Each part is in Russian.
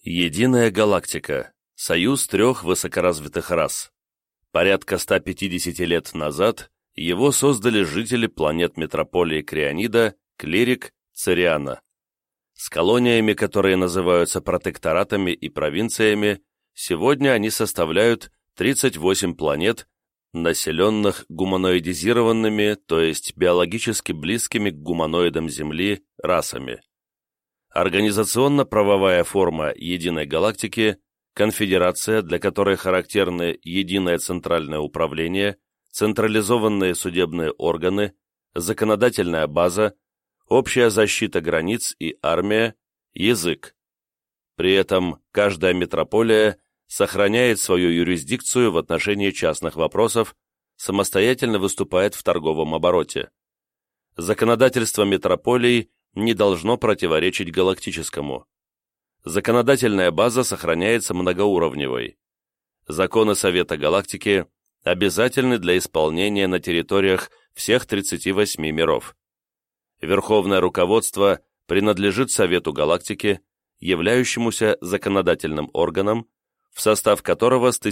Единая галактика. Союз трех высокоразвитых рас. Порядка 150 лет назад его создали жители планет метрополии Крионида, Клирик, Цириана. С колониями, которые называются протекторатами и провинциями, сегодня они составляют 38 планет, населенных гуманоидизированными, то есть биологически близкими к гуманоидам Земли, расами. Организационно-правовая форма единой галактики – конфедерация, для которой характерны единое центральное управление, централизованные судебные органы, законодательная база, общая защита границ и армия, язык. При этом каждая метрополия сохраняет свою юрисдикцию в отношении частных вопросов, самостоятельно выступает в торговом обороте. Законодательство метрополий не должно противоречить галактическому. Законодательная база сохраняется многоуровневой. Законы Совета Галактики обязательны для исполнения на территориях всех 38 миров. Верховное руководство принадлежит Совету Галактики, являющемуся законодательным органом, в состав которого с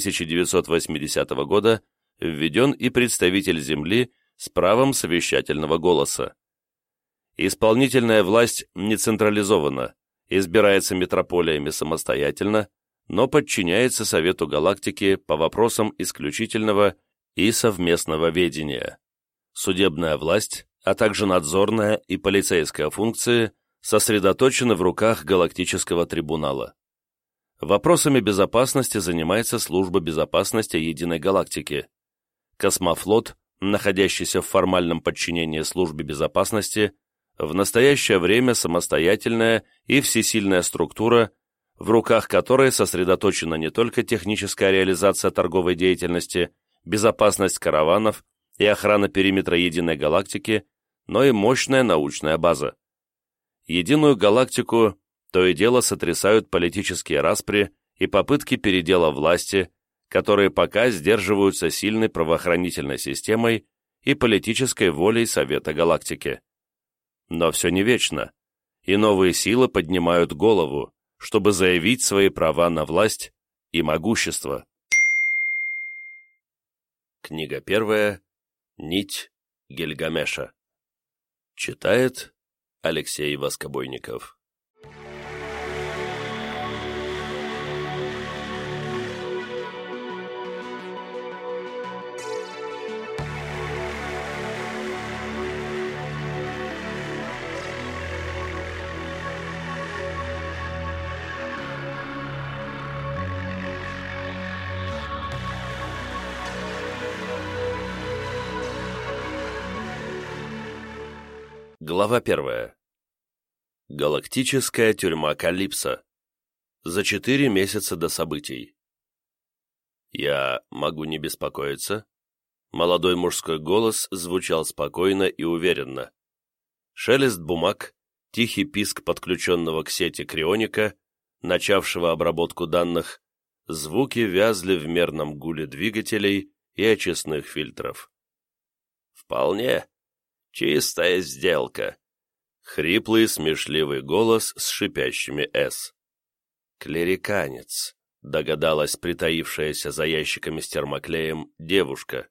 1980 года введен и представитель Земли с правом совещательного голоса. Исполнительная власть не централизована, избирается метрополиями самостоятельно, но подчиняется Совету Галактики по вопросам исключительного и совместного ведения. Судебная власть, а также надзорная и полицейская функции сосредоточены в руках Галактического трибунала. Вопросами безопасности занимается Служба безопасности Единой Галактики. Космофлот, находящийся в формальном подчинении Службе безопасности, в настоящее время самостоятельная и всесильная структура, в руках которой сосредоточена не только техническая реализация торговой деятельности, безопасность караванов и охрана периметра Единой Галактики, но и мощная научная база. Единую Галактику то и дело сотрясают политические распри и попытки передела власти, которые пока сдерживаются сильной правоохранительной системой и политической волей Совета Галактики. Но все не вечно, и новые силы поднимают голову, чтобы заявить свои права на власть и могущество. Книга первая. Нить Гильгамеша. Читает Алексей Воскобойников. Глава 1. Галактическая тюрьма Калипсо. За 4 месяца до событий. «Я могу не беспокоиться?» Молодой мужской голос звучал спокойно и уверенно. Шелест бумаг, тихий писк подключенного к сети крионика, начавшего обработку данных, звуки вязли в мерном гуле двигателей и очистных фильтров. «Вполне. Чистая сделка», — хриплый, смешливый голос с шипящими «С». «Клериканец», — догадалась притаившаяся за ящиками с термоклеем девушка.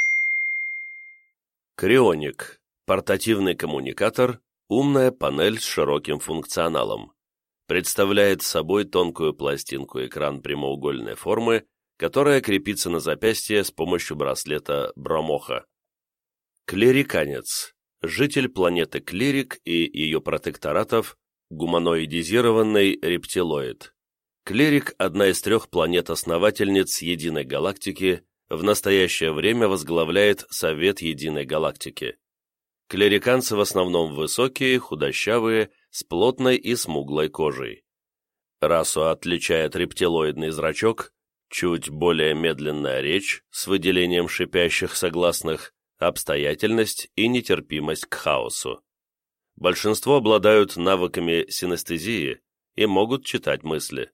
Крионик — портативный коммуникатор, умная панель с широким функционалом. Представляет собой тонкую пластинку-экран прямоугольной формы, которая крепится на запястье с помощью браслета Бромоха. Клериканец – житель планеты Клирик и ее протекторатов, гуманоидизированный рептилоид. Клирик – одна из 3 планет-основательниц Единой Галактики, в настоящее время возглавляет Совет Единой Галактики. Клериканцы в основном высокие, худощавые, с плотной и смуглой кожей. Расу отличает рептилоидный зрачок, чуть более медленная речь с выделением шипящих согласных, обстоятельность и нетерпимость к хаосу. Большинство обладают навыками синестезии и могут читать мысли.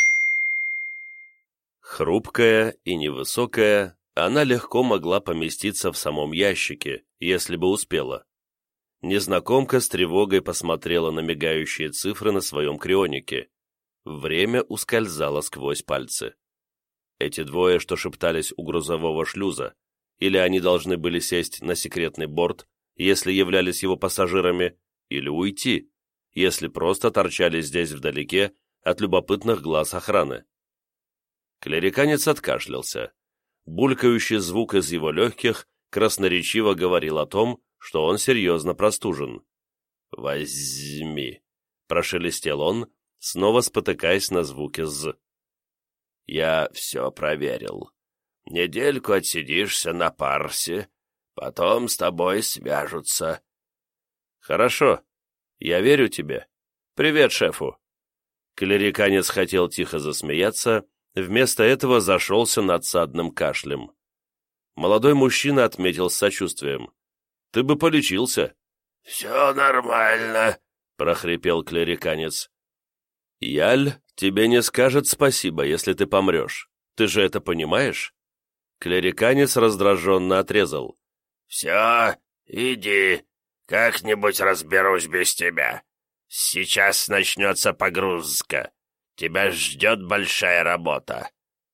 Хрупкая и невысокая, она легко могла поместиться в самом ящике, если бы успела. Незнакомка с тревогой посмотрела на мигающие цифры на своем крионике. Время ускользало сквозь пальцы. Эти двое, что шептались у грузового шлюза, или они должны были сесть на секретный борт, если являлись его пассажирами, или уйти, если просто торчали здесь вдалеке от любопытных глаз охраны. Клериканец откашлялся. Булькающий звук из его легких красноречиво говорил о том, что он серьезно простужен. «Возьми», — прошелестел он, снова спотыкаясь на звуке «з». «Я все проверил. Недельку отсидишься на Парсе, потом с тобой свяжутся». «Хорошо. Я верю тебе. Привет шефу». Клериканец хотел тихо засмеяться, вместо этого зашелся надсадным кашлем. Молодой мужчина отметил с сочувствием. «Ты бы полечился». «Все нормально», — прохрипел клериканец. «Яль тебе не скажет спасибо, если ты помрешь. Ты же это понимаешь?» Клериканец раздраженно отрезал. «Все, иди, как-нибудь разберусь без тебя. Сейчас начнется погрузка. Тебя ждет большая работа».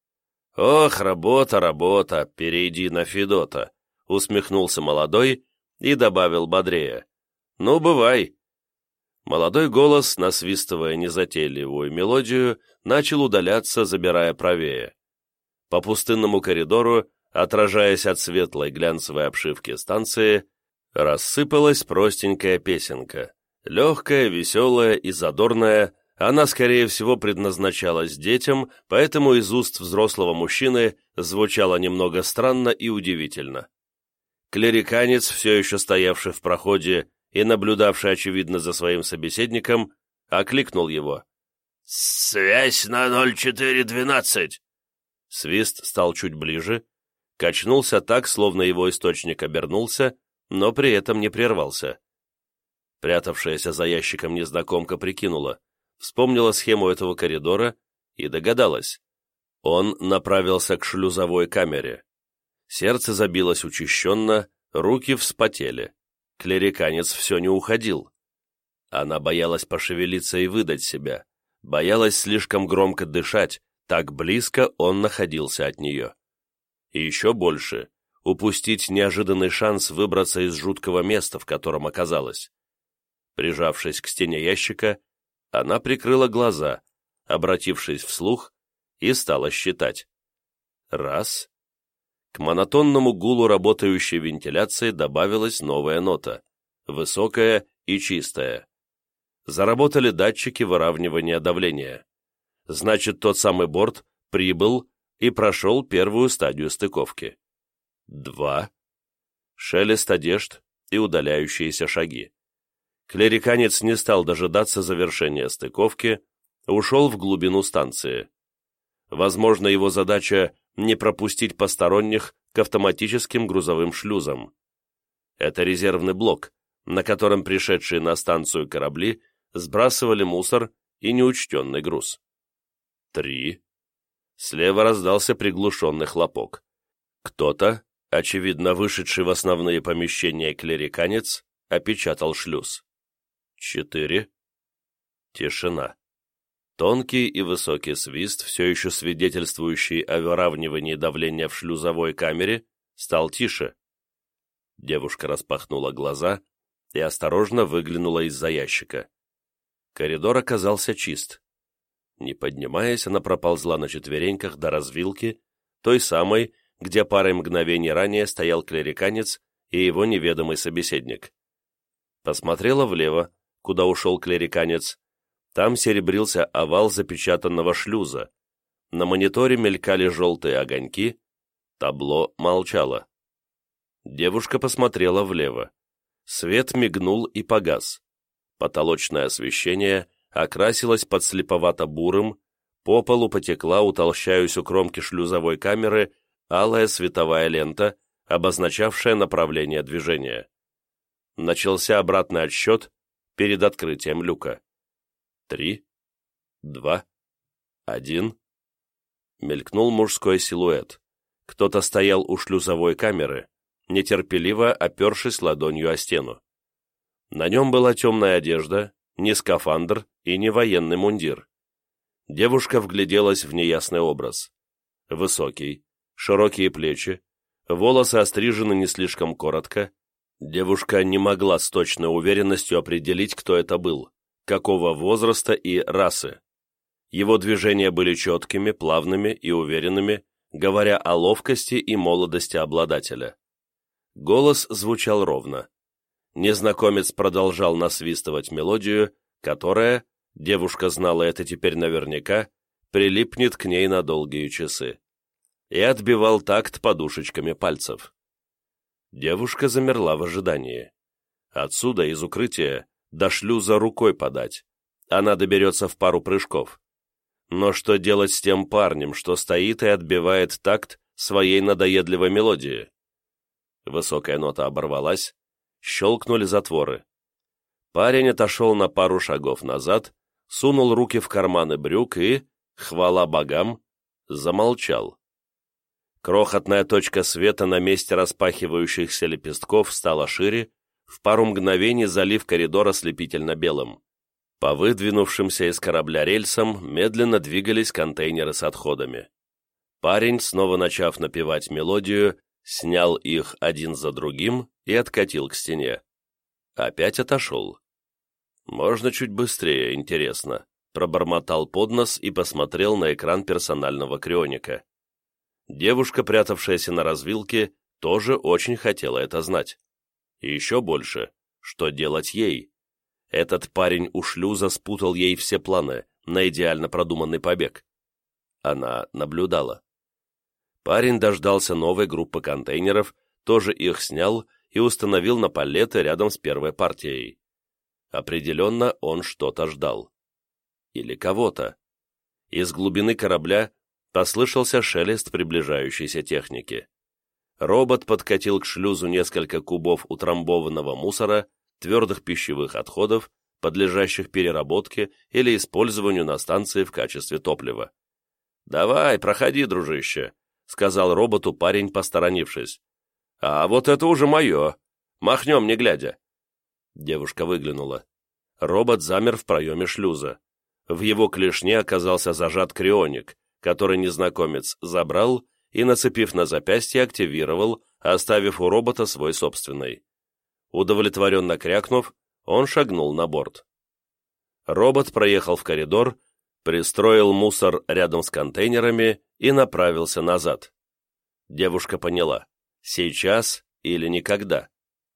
«Ох, работа, работа, перейди на Федота», — усмехнулся молодой и добавил бодрее. «Ну, бывай». Молодой голос, насвистывая незатейливую мелодию, начал удаляться, забирая правее. По пустынному коридору, отражаясь от светлой глянцевой обшивки станции, рассыпалась простенькая песенка. Легкая, веселая и задорная, она, скорее всего, предназначалась детям, поэтому из уст взрослого мужчины звучала немного странно и удивительно. Клериканец, все еще стоявший в проходе и наблюдавший, очевидно, за своим собеседником, окликнул его. «Связь на 0412!» Свист стал чуть ближе, качнулся так, словно его источник обернулся, но при этом не прервался. Прятавшаяся за ящиком незнакомка прикинула, вспомнила схему этого коридора и догадалась. Он направился к шлюзовой камере. Сердце забилось учащенно, руки вспотели. Клериканец все не уходил. Она боялась пошевелиться и выдать себя, боялась слишком громко дышать, так близко он находился от нее. И еще больше — упустить неожиданный шанс выбраться из жуткого места, в котором оказалась. Прижавшись к стене ящика, она прикрыла глаза, обратившись вслух, и стала считать. Раз. К монотонному гулу работающей вентиляции добавилась новая нота, высокая и чистая. Заработали датчики выравнивания давления. Значит, тот самый борт прибыл и прошел первую стадию стыковки. 2. Шелест одежд и удаляющиеся шаги. Клериканец не стал дожидаться завершения стыковки, ушел в глубину станции. Возможно, его задача не пропустить посторонних к автоматическим грузовым шлюзам. Это резервный блок, на котором пришедшие на станцию корабли сбрасывали мусор и неучтенный груз. 3. Слева раздался приглушенный хлопок. Кто-то, очевидно вышедший в основные помещения клериканец, опечатал шлюз. 4. Тишина. Тонкий и высокий свист, все еще свидетельствующий о выравнивании давления в шлюзовой камере, стал тише. Девушка распахнула глаза и осторожно выглянула из-за ящика. Коридор оказался чист. Не поднимаясь, она проползла на четвереньках до развилки, той самой, где парой мгновений ранее стоял клериканец и его неведомый собеседник. Посмотрела влево, куда ушел клериканец. Там серебрился овал запечатанного шлюза. На мониторе мелькали желтые огоньки. Табло молчало. Девушка посмотрела влево. Свет мигнул и погас. Потолочное освещение окрасилось подслеповато-бурым, по полу потекла, утолщаясь у кромки шлюзовой камеры, алая световая лента, обозначавшая направление движения. Начался обратный отсчет перед открытием люка. 3, 2, 1. Мелькнул мужской силуэт. Кто-то стоял у шлюзовой камеры, нетерпеливо опершись ладонью о стену. На нем была темная одежда, не скафандр и не военный мундир. Девушка вгляделась в неясный образ. Высокий, широкие плечи, волосы острижены не слишком коротко. Девушка не могла с точной уверенностью определить, кто это был, какого возраста и расы. Его движения были четкими, плавными и уверенными, говоря о ловкости и молодости обладателя. Голос звучал ровно. Незнакомец продолжал насвистывать мелодию, которая, девушка знала это теперь наверняка, прилипнет к ней на долгие часы, и отбивал такт подушечками пальцев. Девушка замерла в ожидании. Отсюда, из укрытия, до шлюза рукой подать. Она доберется в пару прыжков. Но что делать с тем парнем, что стоит и отбивает такт своей надоедливой мелодии? Высокая нота оборвалась, щелкнули затворы. Парень отошел на пару шагов назад, сунул руки в карманы брюк и, хвала богам, замолчал. Крохотная точка света на месте распахивающихся лепестков стала шире, в пару мгновений залив коридор ослепительно белым. По выдвинувшимся из корабля рельсам медленно двигались контейнеры с отходами. Парень, снова начав напевать мелодию, снял их один за другим и откатил к стене. Опять отошел. «Можно чуть быстрее, интересно», — пробормотал под нос и посмотрел на экран персонального крионика. Девушка, прятавшаяся на развилке, тоже очень хотела это знать. И еще больше, что делать ей. Этот парень у шлюза спутал ей все планы на идеально продуманный побег. Она наблюдала. Парень дождался новой группы контейнеров, тоже их снял и установил на палеты рядом с первой партией. Определенно он что-то ждал. Или кого-то. Из глубины корабля послышался шелест приближающейся техники. Робот подкатил к шлюзу несколько кубов утрамбованного мусора, твердых пищевых отходов, подлежащих переработке или использованию на станции в качестве топлива. «Давай, проходи, дружище», — сказал роботу парень, посторонившись. «А вот это уже мое. Махнем, не глядя». Девушка выглянула. Робот замер в проеме шлюза. В его клешне оказался зажат крионик, который незнакомец забрал и, нацепив на запястье, активировал, оставив у робота свой собственный. Удовлетворенно крякнув, он шагнул на борт. Робот проехал в коридор, пристроил мусор рядом с контейнерами и направился назад. Девушка поняла: сейчас или никогда.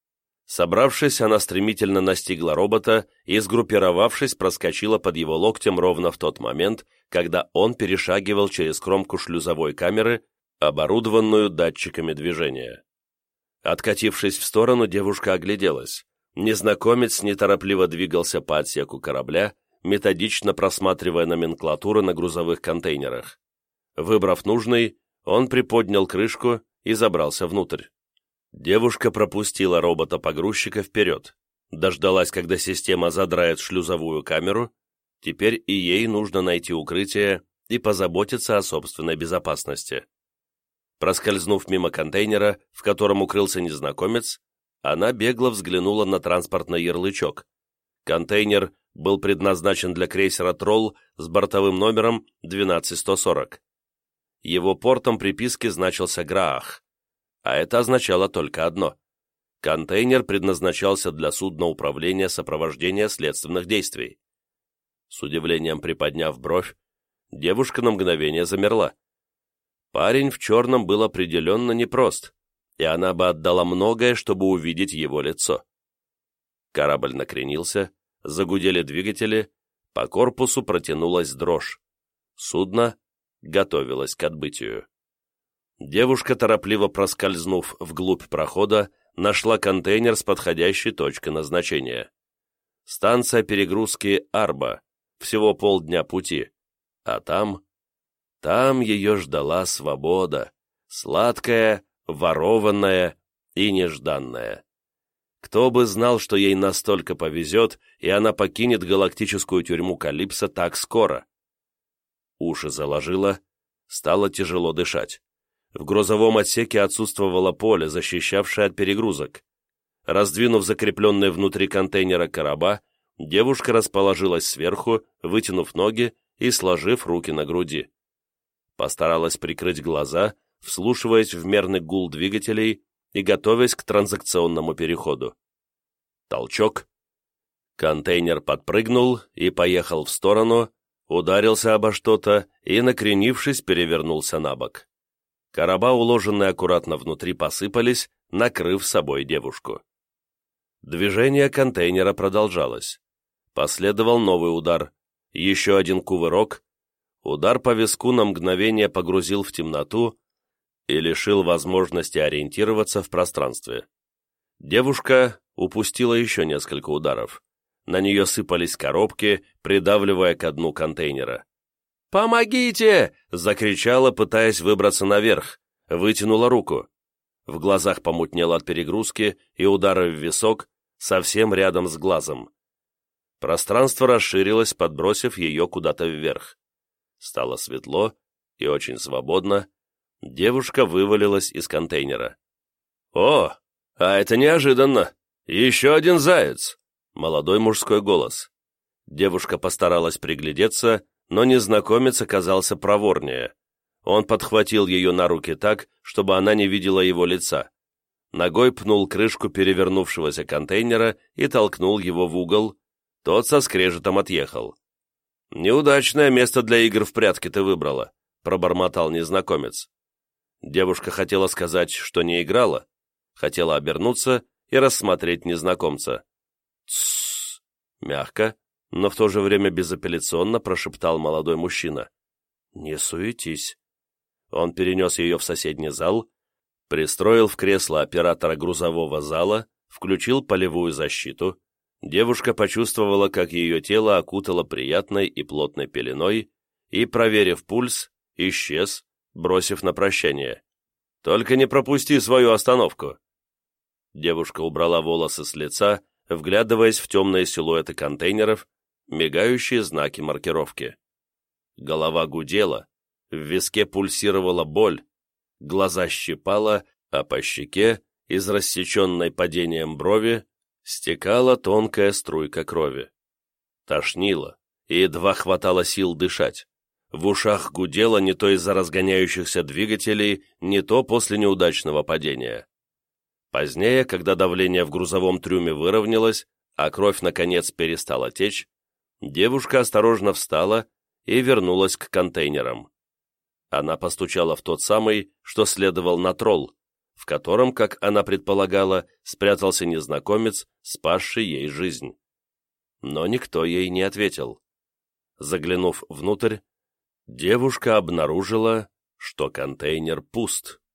Собравшись, она стремительно настигла робота и, сгруппировавшись, проскочила под его локтем ровно в тот момент, когда он перешагивал через кромку шлюзовой камеры, оборудованную датчиками движения. Откатившись в сторону, девушка огляделась. Незнакомец неторопливо двигался по отсеку корабля, методично просматривая номенклатуру на грузовых контейнерах. Выбрав нужный, он приподнял крышку и забрался внутрь. Девушка пропустила робота-погрузчика вперед, дождалась, когда система задрает шлюзовую камеру. Теперь и ей нужно найти укрытие и позаботиться о собственной безопасности. Проскользнув мимо контейнера, в котором укрылся незнакомец, она бегло взглянула на транспортный ярлычок. Контейнер был предназначен для крейсера «Тролл» с бортовым номером 12140. Его портом приписки значился Граах, а это означало только одно: контейнер предназначался для судна управления сопровождения следственных действий. С удивлением приподняв бровь, девушка на мгновение замерла. Парень в черном был определенно непрост, и она бы отдала многое, чтобы увидеть его лицо. Корабль накренился, загудели двигатели, по корпусу протянулась дрожь. Судно готовилось к отбытию. Девушка, торопливо проскользнув вглубь прохода, нашла контейнер с подходящей точкой назначения. Станция перегрузки Арба, всего полдня пути, а там ее ждала свобода, сладкая, ворованная и нежданная. Кто бы знал, что ей настолько повезет, и она покинет галактическую тюрьму Калипсо так скоро. Уши заложило, стало тяжело дышать. В грузовом отсеке отсутствовало поле, защищавшее от перегрузок. Раздвинув закрепленные внутри контейнера короба, девушка расположилась сверху, вытянув ноги и сложив руки на груди. Постаралась прикрыть глаза, вслушиваясь в мерный гул двигателей и готовясь к транзакционному переходу. Толчок. Контейнер подпрыгнул и поехал в сторону, ударился обо что-то и, накренившись, перевернулся на бок. Короба, уложенные аккуратно внутри, посыпались, накрыв собой девушку. Движение контейнера продолжалось. Последовал новый удар, еще один кувырок. Удар по виску на мгновение погрузил в темноту и лишил возможности ориентироваться в пространстве. Девушка упустила еще несколько ударов. На нее сыпались коробки, придавливая ко дну контейнера. «Помогите!» — закричала, пытаясь выбраться наверх, вытянула руку. В глазах помутнело от перегрузки и удара в висок, совсем рядом с глазом. Пространство расширилось, подбросив ее куда-то вверх. Стало светло и очень свободно. Девушка вывалилась из контейнера. «О, а это неожиданно! Еще один заяц!» Молодой мужской голос. Девушка постаралась приглядеться, но незнакомец оказался проворнее. Он подхватил ее на руки так, чтобы она не видела его лица. Ногой пнул крышку перевернувшегося контейнера и толкнул его в угол. Тот со скрежетом отъехал. «Неудачное место для игр в прятки ты выбрала», — пробормотал незнакомец. Девушка хотела сказать, что не играла, хотела обернуться и рассмотреть незнакомца. «Тссс!» — мягко, но в то же время безапелляционно прошептал молодой мужчина. «Не суетись». Он перенес ее в соседний зал, пристроил в кресло оператора грузового зала, включил полевую защиту. Девушка почувствовала, как ее тело окутало приятной и плотной пеленой, и, проверив пульс, исчез, бросив на прощание. «Только не пропусти свою остановку!» Девушка убрала волосы с лица, вглядываясь в темные силуэты контейнеров, мигающие знаки маркировки. Голова гудела, в виске пульсировала боль, глаза щипала, а по щеке, из рассеченной падением брови, стекала тонкая струйка крови. Тошнило, и едва хватало сил дышать. В ушах гудело не то из-за разгоняющихся двигателей, не то после неудачного падения. Позднее, когда давление в грузовом трюме выровнялось, а кровь, наконец, перестала течь, девушка осторожно встала и вернулась к контейнерам. Она постучала в тот самый, что следовал на тролл, в котором, как она предполагала, спрятался незнакомец, спасший ей жизнь. Но никто ей не ответил. Заглянув внутрь, девушка обнаружила, что контейнер пуст.